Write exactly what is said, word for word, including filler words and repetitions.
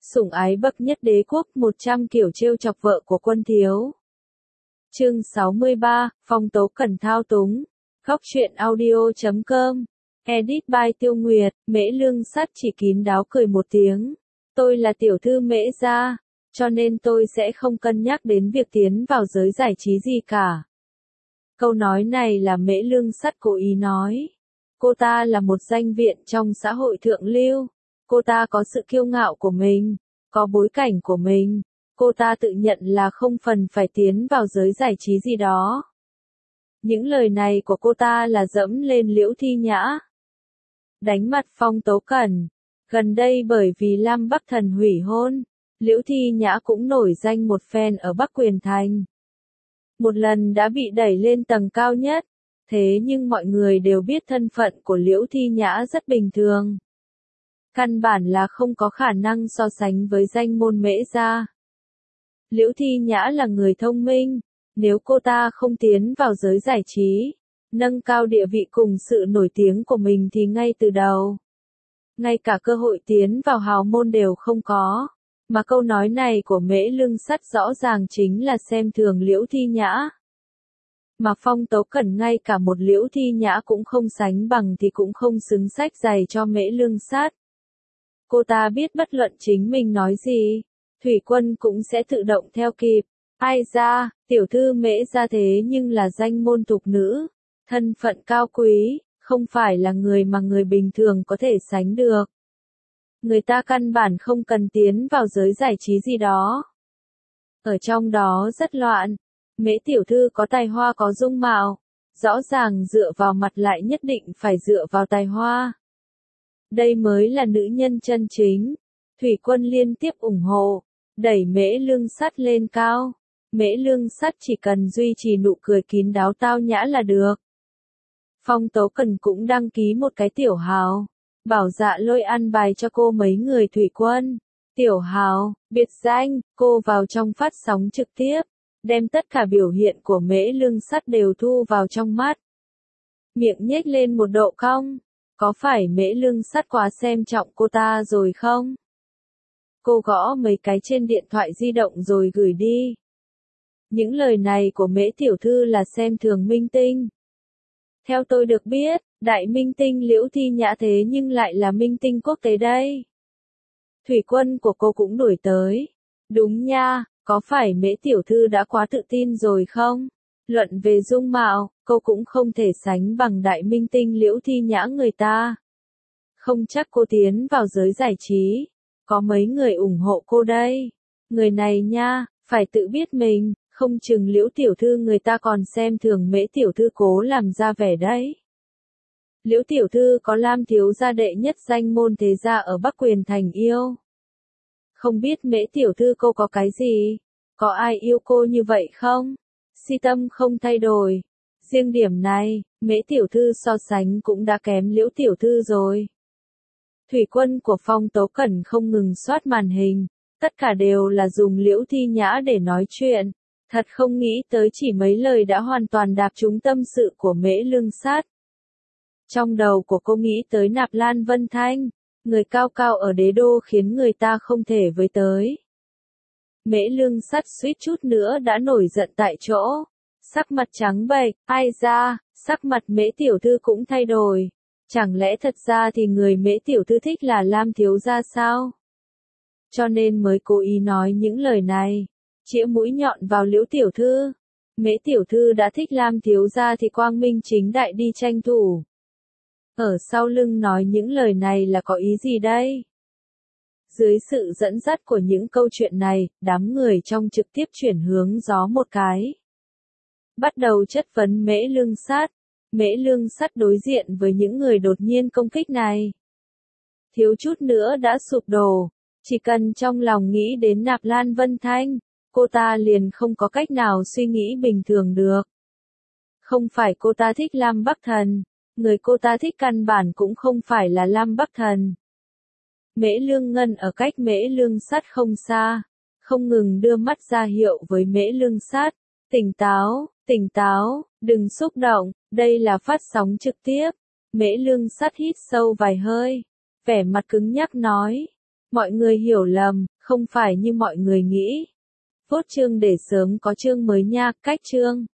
Sủng ái bậc nhất đế quốc, một trăm kiểu trêu chọc vợ của quân thiếu. Chương sáu mươi ba, Phong Tố Cẩn thao túng. Góc truyện audio chấm com. Edit by Tiêu Nguyệt. Mễ Lương Sắt chỉ kín đáo cười một tiếng. Tôi là tiểu thư Mễ gia, cho nên tôi sẽ không cân nhắc đến việc tiến vào giới giải trí gì cả. Câu nói này là Mễ Lương Sắt cố ý nói. Cô ta là một danh viện trong xã hội thượng lưu. Cô ta có sự kiêu ngạo của mình, có bối cảnh của mình. Cô ta tự nhận là không phần phải tiến vào giới giải trí gì đó. Những lời này của cô ta là dẫm lên Liễu Thi Nhã. Đánh mặt Phong Tố Cẩn. Gần đây bởi vì Lam Bắc Thần hủy hôn, Liễu Thi Nhã cũng nổi danh một phen ở Bắc Quyền Thành. Một lần đã bị đẩy lên tầng cao nhất, thế nhưng mọi người đều biết thân phận của Liễu Thi Nhã rất bình thường. Căn bản là không có khả năng so sánh với danh môn Mễ gia. Liễu Thi Nhã là người thông minh, nếu cô ta không tiến vào giới giải trí, nâng cao địa vị cùng sự nổi tiếng của mình thì ngay từ đầu, ngay cả cơ hội tiến vào hào môn đều không có. Mà câu nói này của Mễ Lương Sắt rõ ràng chính là xem thường Liễu Thi Nhã. Mà Phong Tố Cẩn ngay cả một Liễu Thi Nhã cũng không sánh bằng thì cũng không xứng sách giày cho Mễ Lương Sắt. Cô ta biết bất luận chính mình nói gì, Thủy Quân cũng sẽ tự động theo kịp. Ai ra, tiểu thư Mễ gia thế nhưng là danh môn tục nữ, thân phận cao quý, không phải là người mà người bình thường có thể sánh được. Người ta căn bản không cần tiến vào giới giải trí gì đó. Ở trong đó rất loạn. Mễ tiểu thư có tài hoa có dung mạo, rõ ràng dựa vào mặt lại nhất định phải dựa vào tài hoa. Đây mới là nữ nhân chân chính. Thủy Quân liên tiếp ủng hộ, đẩy Mễ Lương Sắt lên cao. Mễ Lương Sắt chỉ cần duy trì nụ cười kín đáo tao nhã là được. Phong Tố Cẩn cũng đăng ký một cái tiểu hào, bảo Dạ Lôi ăn bài cho cô mấy người Thủy Quân. Tiểu hào, biệt danh, cô vào trong phát sóng trực tiếp, đem tất cả biểu hiện của Mễ Lương Sắt đều thu vào trong mắt. Miệng nhếch lên một độ cong. Có phải Mễ Lương Sắt quá xem trọng cô ta rồi không? Cô gõ mấy cái trên điện thoại di động rồi gửi đi. Những lời này của Mễ tiểu thư là xem thường minh tinh. Theo tôi được biết, đại minh tinh Liễu Thi Nhã thế nhưng lại là minh tinh quốc tế đây. Thủy Quân của cô cũng đuổi tới. Đúng nha, có phải Mễ tiểu thư đã quá tự tin rồi không? Luận về dung mạo, cô cũng không thể sánh bằng đại minh tinh Liễu Thi Nhã người ta. Không chắc cô tiến vào giới giải trí, có mấy người ủng hộ cô đây. Người này nha, phải tự biết mình, không chừng Liễu tiểu thư người ta còn xem thường Mễ tiểu thư cố làm ra vẻ đấy. Liễu tiểu thư có Lam thiếu gia đệ nhất danh môn thế gia ở Bắc Quyền Thành yêu. Không biết Mễ tiểu thư cô có cái gì? Có ai yêu cô như vậy không? Si tâm không thay đổi. Riêng điểm này, Mễ tiểu thư so sánh cũng đã kém Liễu tiểu thư rồi. Thủy Quân của Phong Tố Cẩn không ngừng soát màn hình, tất cả đều là dùng Liễu Thi Nhã để nói chuyện. Thật không nghĩ tới chỉ mấy lời đã hoàn toàn đạp trúng tâm sự của Mễ Lương Sắt. Trong đầu của cô nghĩ tới Nạp Lan Vân Thanh, người cao cao ở đế đô khiến người ta không thể với tới. Mễ Lương Sắt suýt chút nữa đã nổi giận tại chỗ, sắc mặt trắng bệch. Ai ra, sắc mặt Mễ tiểu thư cũng thay đổi. Chẳng lẽ thật ra thì người Mễ tiểu thư thích là Lam thiếu gia sao? Cho nên mới cố ý nói những lời này, chĩa mũi nhọn vào Liễu tiểu thư. Mễ tiểu thư đã thích Lam thiếu gia thì quang minh chính đại đi tranh thủ. Ở sau lưng nói những lời này là có ý gì đây? Dưới sự dẫn dắt của những câu chuyện này, đám người trong trực tiếp chuyển hướng gió một cái. Bắt đầu chất vấn Mễ Lương Sắt. Mễ Lương Sắt đối diện với những người đột nhiên công kích này, thiếu chút nữa đã sụp đổ. Chỉ cần trong lòng nghĩ đến Nạp Lan Vân Thanh, cô ta liền không có cách nào suy nghĩ bình thường được. Không phải cô ta thích Lam Bắc Thần, người cô ta thích căn bản cũng không phải là Lam Bắc Thần. Mễ Lương Ngân ở cách Mễ Lương Sắt không xa, không ngừng đưa mắt ra hiệu với Mễ Lương Sắt. Tỉnh táo, tỉnh táo, đừng xúc động, đây là phát sóng trực tiếp. Mễ Lương Sắt hít sâu vài hơi, vẻ mặt cứng nhắc nói. Mọi người hiểu lầm, không phải như mọi người nghĩ. Phốt chương để sớm có chương mới nha, cách chương.